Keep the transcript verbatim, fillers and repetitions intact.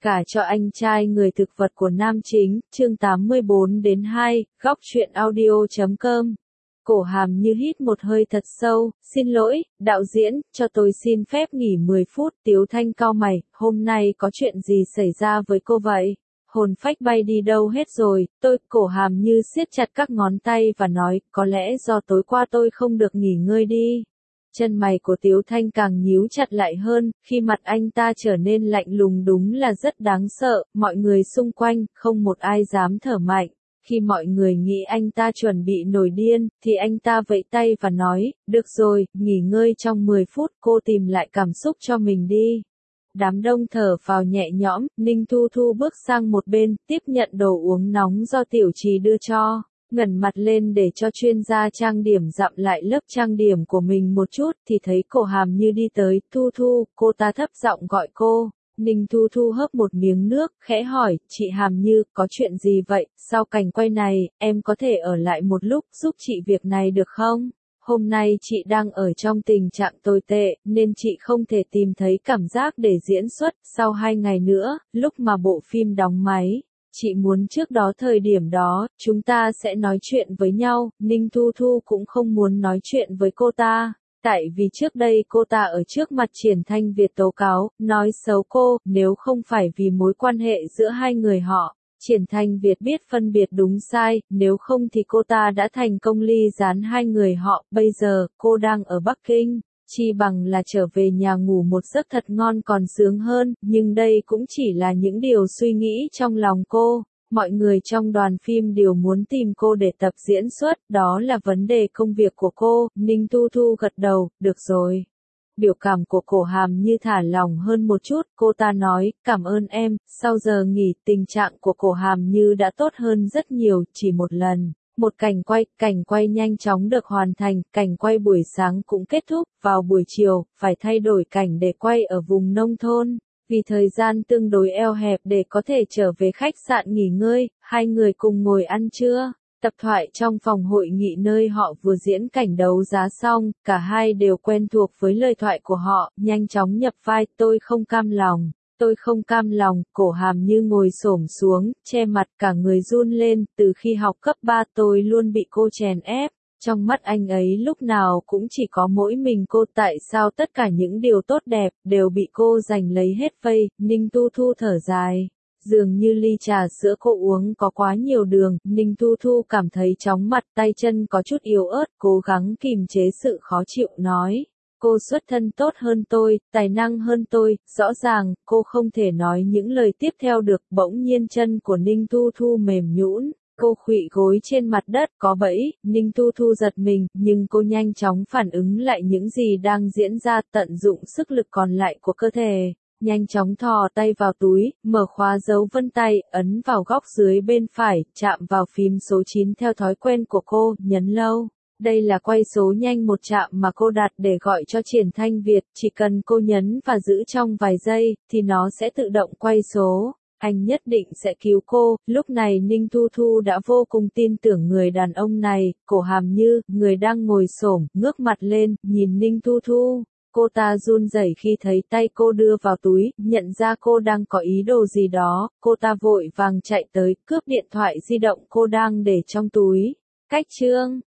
Cả cho anh trai người thực vật của nam chính, chương tám mươi bốn đến hai, góc truyện audio chấm com. Cổ Hàm Như hít một hơi thật sâu, xin lỗi, đạo diễn, cho tôi xin phép nghỉ mười phút, Tiếu Thanh cau mày, hôm nay có chuyện gì xảy ra với cô vậy? Hồn phách bay đi đâu hết rồi, tôi, Cổ Hàm Như siết chặt các ngón tay và nói, có lẽ do tối qua tôi không được nghỉ ngơi đi. Chân mày của Tiếu Thanh càng nhíu chặt lại hơn, khi mặt anh ta trở nên lạnh lùng đúng là rất đáng sợ, mọi người xung quanh, không một ai dám thở mạnh. Khi mọi người nghĩ anh ta chuẩn bị nổi điên, thì anh ta vẫy tay và nói, được rồi, nghỉ ngơi trong mười phút, cô tìm lại cảm xúc cho mình đi. Đám đông thở phào nhẹ nhõm, Ninh Thu Thu bước sang một bên, tiếp nhận đồ uống nóng do Tiểu Trì đưa cho. Ngẩng mặt lên để cho chuyên gia trang điểm dặm lại lớp trang điểm của mình một chút, thì thấy Cổ Hàm Như đi tới, Thu Thu, cô ta thấp giọng gọi cô. Ninh Thu Thu hớp một miếng nước, khẽ hỏi, chị Hàm Như, có chuyện gì vậy, sau cảnh quay này, em có thể ở lại một lúc giúp chị việc này được không? Hôm nay chị đang ở trong tình trạng tồi tệ, nên chị không thể tìm thấy cảm giác để diễn xuất, sau hai ngày nữa, lúc mà bộ phim đóng máy. Chị muốn trước đó thời điểm đó, chúng ta sẽ nói chuyện với nhau, Ninh Thu Thu cũng không muốn nói chuyện với cô ta, tại vì trước đây cô ta ở trước mặt Triển Thanh Việt tố cáo, nói xấu cô, nếu không phải vì mối quan hệ giữa hai người họ, Triển Thanh Việt biết phân biệt đúng sai, nếu không thì cô ta đã thành công ly gián hai người họ, bây giờ, cô đang ở Bắc Kinh. Chi bằng là trở về nhà ngủ một giấc thật ngon còn sướng hơn, nhưng đây cũng chỉ là những điều suy nghĩ trong lòng cô. Mọi người trong đoàn phim đều muốn tìm cô để tập diễn xuất, đó là vấn đề công việc của cô. Ninh Thu Thu gật đầu, được rồi. Biểu cảm của Cổ Hàm Như thả lỏng hơn một chút, cô ta nói, cảm ơn em. Sau giờ nghỉ, tình trạng của Cổ Hàm Như đã tốt hơn rất nhiều, chỉ một lần. Một cảnh quay, cảnh quay nhanh chóng được hoàn thành, cảnh quay buổi sáng cũng kết thúc, vào buổi chiều, phải thay đổi cảnh để quay ở vùng nông thôn. Vì thời gian tương đối eo hẹp để có thể trở về khách sạn nghỉ ngơi, hai người cùng ngồi ăn trưa. Tập thoại trong phòng hội nghị nơi họ vừa diễn cảnh đấu giá xong, cả hai đều quen thuộc với lời thoại của họ, nhanh chóng nhập vai, tôi không cam lòng. Tôi không cam lòng, Cổ Hàm Như ngồi xổm xuống, che mặt cả người run lên, từ khi học cấp ba tôi luôn bị cô chèn ép, trong mắt anh ấy lúc nào cũng chỉ có mỗi mình cô, tại sao tất cả những điều tốt đẹp, đều bị cô giành lấy hết vây, Ninh Thu Thu thở dài. Dường như ly trà sữa cô uống có quá nhiều đường, Ninh Thu Thu cảm thấy chóng mặt, tay chân có chút yếu ớt, cố gắng kìm chế sự khó chịu, nói. Cô xuất thân tốt hơn tôi, tài năng hơn tôi, rõ ràng, cô không thể nói những lời tiếp theo được, bỗng nhiên chân của Ninh Thu Thu mềm nhũn, cô khuỵu gối trên mặt đất, có bẫy, Ninh Thu Thu giật mình, nhưng cô nhanh chóng phản ứng lại những gì đang diễn ra, tận dụng sức lực còn lại của cơ thể, nhanh chóng thò tay vào túi, mở khóa dấu vân tay, ấn vào góc dưới bên phải, chạm vào phím số chín theo thói quen của cô, nhấn lâu. Đây là quay số nhanh một chạm mà cô đặt để gọi cho Triển Thanh Việt, chỉ cần cô nhấn và giữ trong vài giây, thì nó sẽ tự động quay số. Anh nhất định sẽ cứu cô. Lúc này Ninh Thu Thu đã vô cùng tin tưởng người đàn ông này, Cổ Hàm Như, người đang ngồi xổm, ngước mặt lên, nhìn Ninh Thu Thu. Cô ta run rẩy khi thấy tay cô đưa vào túi, nhận ra cô đang có ý đồ gì đó, cô ta vội vàng chạy tới, cướp điện thoại di động cô đang để trong túi. Cách chương